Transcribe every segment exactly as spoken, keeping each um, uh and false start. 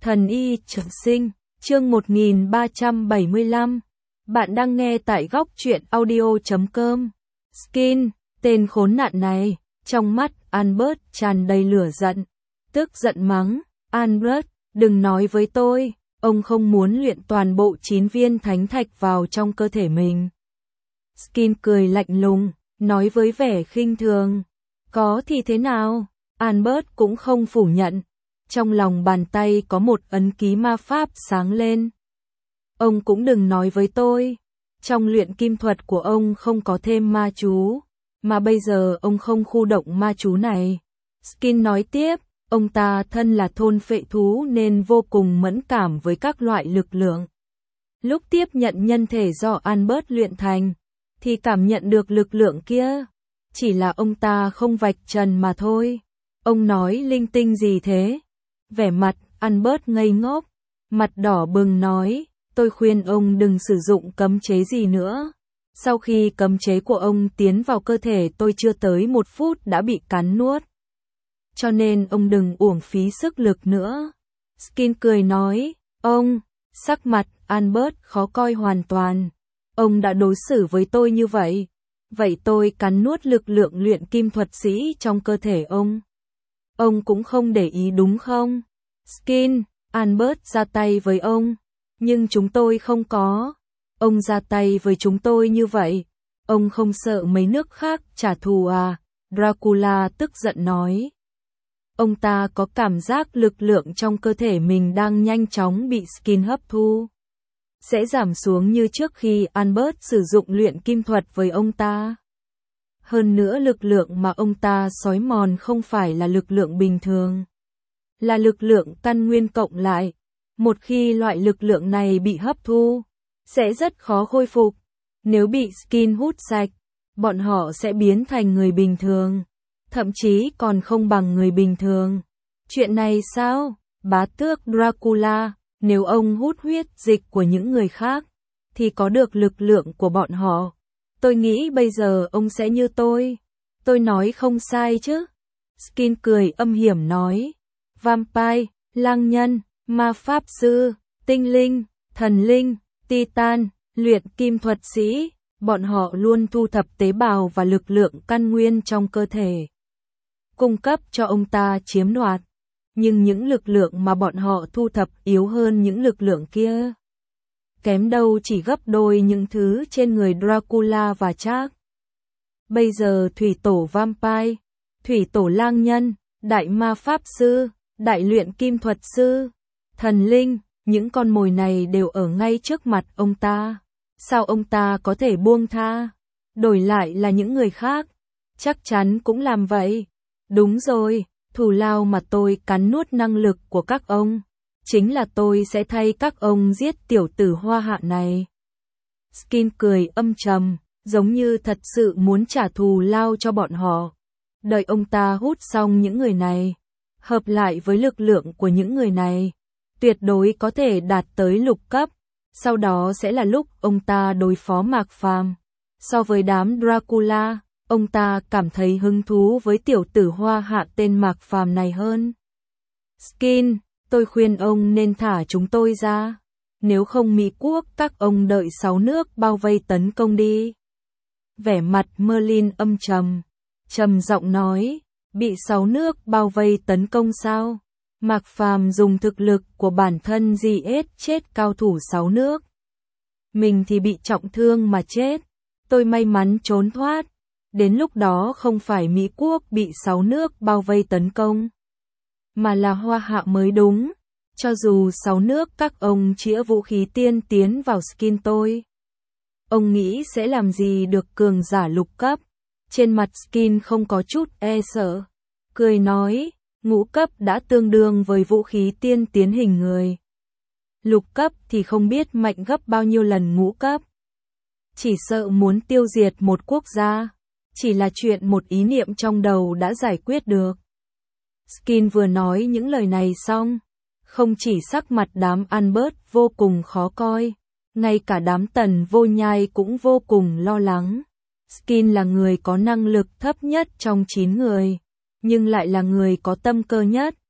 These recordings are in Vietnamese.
Thần y trường sinh, chương một nghìn ba trăm bảy mươi lăm. Bạn đang nghe tại góc truyện audio chấm com. Skin, tên khốn nạn này, trong mắt Albert tràn đầy lửa giận. Tức giận mắng, Albert, đừng nói với tôi, ông không muốn luyện toàn bộ chín viên thánh thạch vào trong cơ thể mình. Skin cười lạnh lùng, nói với vẻ khinh thường. Có thì thế nào? Albert cũng không phủ nhận. Trong lòng bàn tay có một ấn ký ma pháp sáng lên. Ông cũng đừng nói với tôi, trong luyện kim thuật của ông không có thêm ma chú, mà bây giờ ông không khu động ma chú này. Skin nói tiếp, ông ta thân là thôn phệ thú nên vô cùng mẫn cảm với các loại lực lượng. Lúc tiếp nhận nhân thể do Albert luyện thành, thì cảm nhận được lực lượng kia. Chỉ là ông ta không vạch trần mà thôi. Ông nói linh tinh gì thế? Vẻ mặt Albert ngây ngốc, mặt đỏ bừng nói, tôi khuyên ông đừng sử dụng cấm chế gì nữa. Sau khi cấm chế của ông tiến vào cơ thể tôi chưa tới một phút đã bị cắn nuốt. Cho nên ông đừng uổng phí sức lực nữa. Skin cười nói, ông, sắc mặt Albert khó coi hoàn toàn. Ông đã đối xử với tôi như vậy. Vậy tôi cắn nuốt lực lượng luyện kim thuật sĩ trong cơ thể ông. Ông cũng không để ý đúng không? Skin, Albert ra tay với ông, nhưng chúng tôi không có. Ông ra tay với chúng tôi như vậy, ông không sợ mấy nước khác trả thù à? Dracula tức giận nói. Ông ta có cảm giác lực lượng trong cơ thể mình đang nhanh chóng bị Skin hấp thu. Sẽ giảm xuống như trước khi Albert sử dụng luyện kim thuật với ông ta. Hơn nữa lực lượng mà ông ta xói mòn không phải là lực lượng bình thường, là lực lượng căn nguyên cộng lại. Một khi loại lực lượng này bị hấp thu, sẽ rất khó khôi phục. Nếu bị Skin hút sạch, bọn họ sẽ biến thành người bình thường, thậm chí còn không bằng người bình thường. Chuyện này sao? Bá tước Dracula, nếu ông hút huyết dịch của những người khác, thì có được lực lượng của bọn họ. Tôi nghĩ bây giờ ông sẽ như tôi. Tôi nói không sai chứ? Skin cười âm hiểm nói. Vampire, lang nhân, ma pháp sư, tinh linh, thần linh, titan, luyện kim thuật sĩ, bọn họ luôn thu thập tế bào và lực lượng căn nguyên trong cơ thể, cung cấp cho ông ta chiếm đoạt. Nhưng những lực lượng mà bọn họ thu thập yếu hơn những lực lượng kia. Kém đâu chỉ gấp đôi những thứ trên người Dracula và Jack. Bây giờ thủy tổ vampire, thủy tổ lang nhân, đại ma pháp sư, đại luyện kim thuật sư, thần linh, những con mồi này đều ở ngay trước mặt ông ta. Sao ông ta có thể buông tha? Đổi lại là những người khác, chắc chắn cũng làm vậy. Đúng rồi, thù lao mà tôi cắn nuốt năng lực của các ông, chính là tôi sẽ thay các ông giết tiểu tử hoa hạ này. Skin cười âm trầm, giống như thật sự muốn trả thù lao cho bọn họ. Đợi ông ta hút xong những người này, hợp lại với lực lượng của những người này, tuyệt đối có thể đạt tới lục cấp. Sau đó sẽ là lúc ông ta đối phó Mạc Phàm. So với đám Dracula, ông ta cảm thấy hứng thú với tiểu tử hoa hạ tên Mạc Phàm này hơn. Skin, tôi khuyên ông nên thả chúng tôi ra. Nếu không Mỹ quốc các ông đợi sáu nước bao vây tấn công đi. Vẻ mặt Merlin âm trầm, trầm giọng nói, bị sáu nước bao vây tấn công sao? Mạc Phàm dùng thực lực của bản thân giết chết cao thủ sáu nước. Mình thì bị trọng thương mà chết. Tôi may mắn trốn thoát. Đến lúc đó không phải Mỹ quốc bị sáu nước bao vây tấn công, mà là Hoa Hạ mới đúng. Cho dù sáu nước các ông chĩa vũ khí tiên tiến vào Skin tôi, ông nghĩ sẽ làm gì được cường giả lục cấp? Trên mặt Skin không có chút e sợ, cười nói, ngũ cấp đã tương đương với vũ khí tiên tiến hình người. Lục cấp thì không biết mạnh gấp bao nhiêu lần ngũ cấp. Chỉ sợ muốn tiêu diệt một quốc gia, chỉ là chuyện một ý niệm trong đầu đã giải quyết được. Skin vừa nói những lời này xong, không chỉ sắc mặt đám Albert vô cùng khó coi, ngay cả đám Tần Vô Nhai cũng vô cùng lo lắng. Skin là người có năng lực thấp nhất trong chín người, nhưng lại là người có tâm cơ nhất.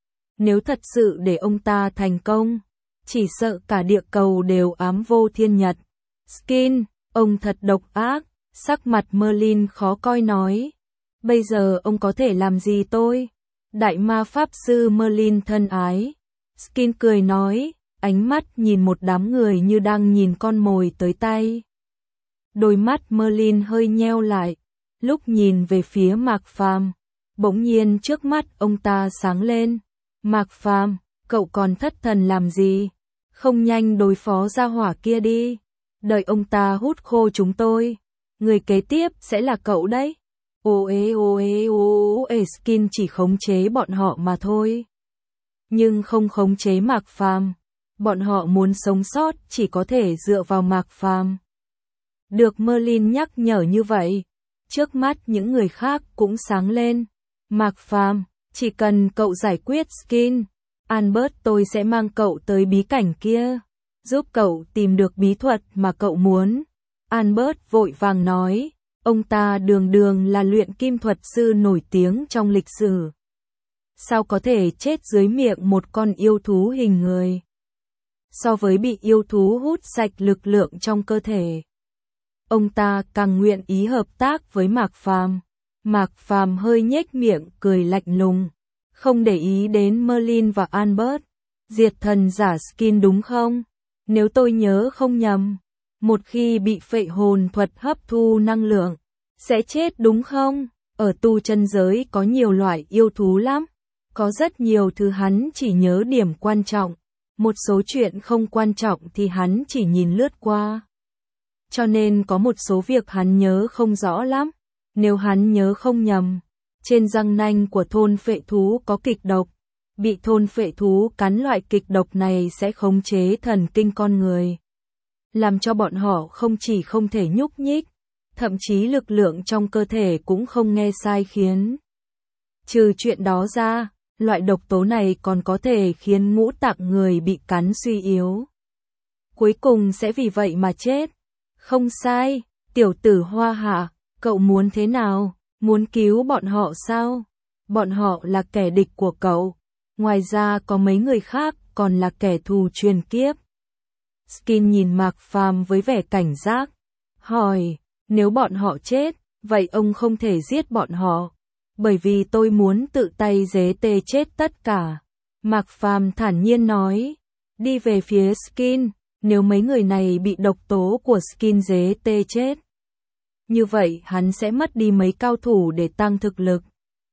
Nếu thật sự để ông ta thành công, chỉ sợ cả địa cầu đều ám vô thiên nhật. Skin, ông thật độc ác, sắc mặt Merlin khó coi nói. Bây giờ ông có thể làm gì tôi? Đại ma pháp sư Merlin thân ái. Skin cười nói, ánh mắt nhìn một đám người như đang nhìn con mồi tới tay. Đôi mắt Merlin hơi nheo lại, lúc nhìn về phía Mạc Phàm, bỗng nhiên trước mắt ông ta sáng lên. Mạc Phàm, cậu còn thất thần làm gì? Không nhanh đối phó gia hỏa kia đi. Đợi ông ta hút khô chúng tôi. Người kế tiếp sẽ là cậu đấy. Ô ê ô ê ô ê Skin chỉ khống chế bọn họ mà thôi. Nhưng không khống chế Mạc Phàm. Bọn họ muốn sống sót chỉ có thể dựa vào Mạc Phàm. Được Merlin nhắc nhở như vậy, trước mắt những người khác cũng sáng lên. Mạc Phàm, chỉ cần cậu giải quyết Skin, Albert tôi sẽ mang cậu tới bí cảnh kia, giúp cậu tìm được bí thuật mà cậu muốn. Albert vội vàng nói, ông ta đường đường là luyện kim thuật sư nổi tiếng trong lịch sử. Sao có thể chết dưới miệng một con yêu thú hình người? So với bị yêu thú hút sạch lực lượng trong cơ thể, ông ta càng nguyện ý hợp tác với Mạc Phàm. Mạc Phàm hơi nhếch miệng cười lạnh lùng, không để ý đến Merlin và Albert. Diệt thần giả Skin đúng không? Nếu tôi nhớ không nhầm, một khi bị phệ hồn thuật hấp thu năng lượng, sẽ chết đúng không? Ở tu chân giới có nhiều loại yêu thú lắm, có rất nhiều thứ hắn chỉ nhớ điểm quan trọng, một số chuyện không quan trọng thì hắn chỉ nhìn lướt qua. Cho nên có một số việc hắn nhớ không rõ lắm. Nếu hắn nhớ không nhầm, trên răng nanh của thôn phệ thú có kịch độc. Bị thôn phệ thú cắn loại kịch độc này sẽ khống chế thần kinh con người, làm cho bọn họ không chỉ không thể nhúc nhích, thậm chí lực lượng trong cơ thể cũng không nghe sai khiến. Trừ chuyện đó ra, loại độc tố này còn có thể khiến ngũ tạng người bị cắn suy yếu. Cuối cùng sẽ vì vậy mà chết. Không sai, tiểu tử Hoa Hạ, cậu muốn thế nào? Muốn cứu bọn họ sao? Bọn họ là kẻ địch của cậu. Ngoài ra có mấy người khác còn là kẻ thù truyền kiếp. Skin nhìn Mạc Phàm với vẻ cảnh giác, hỏi, nếu bọn họ chết, vậy ông không thể giết bọn họ, bởi vì tôi muốn tự tay giết tê chết tất cả. Mạc Phàm thản nhiên nói, đi về phía Skin, nếu mấy người này bị độc tố của Skin giết tê chết, như vậy hắn sẽ mất đi mấy cao thủ để tăng thực lực.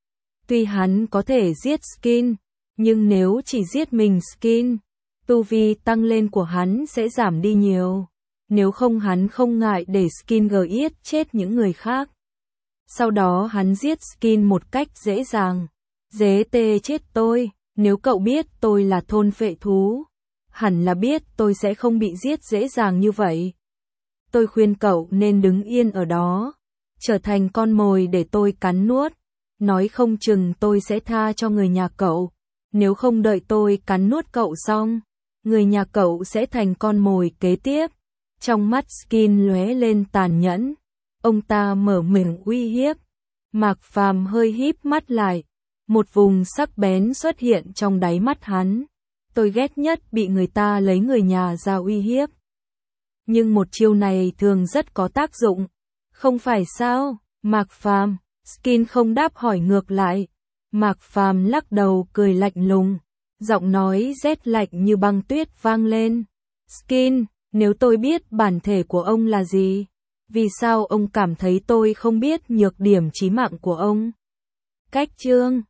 Tuy hắn có thể giết Skin, nhưng nếu chỉ giết mình Skin, tu vi tăng lên của hắn sẽ giảm đi nhiều. Nếu không hắn không ngại để Skin giết chết những người khác. Sau đó hắn giết Skin một cách dễ dàng. Dế tê chết tôi, nếu cậu biết tôi là thôn phệ thú, hẳn là biết tôi sẽ không bị giết dễ dàng như vậy. Tôi khuyên cậu nên đứng yên ở đó, trở thành con mồi để tôi cắn nuốt. Nói không chừng tôi sẽ tha cho người nhà cậu. Nếu không đợi tôi cắn nuốt cậu xong, người nhà cậu sẽ thành con mồi kế tiếp. Trong mắt Skin lóe lên tàn nhẫn. Ông ta mở miệng uy hiếp. Mạc Phàm hơi híp mắt lại. Một vùng sắc bén xuất hiện trong đáy mắt hắn. Tôi ghét nhất bị người ta lấy người nhà ra uy hiếp. Nhưng một chiêu này thường rất có tác dụng. Không phải sao? Mạc Phàm, Skin không đáp hỏi ngược lại. Mạc Phàm lắc đầu cười lạnh lùng. Giọng nói rét lạnh như băng tuyết vang lên. Skin, nếu tôi biết bản thể của ông là gì, vì sao ông cảm thấy tôi không biết nhược điểm chí mạng của ông? Cách chương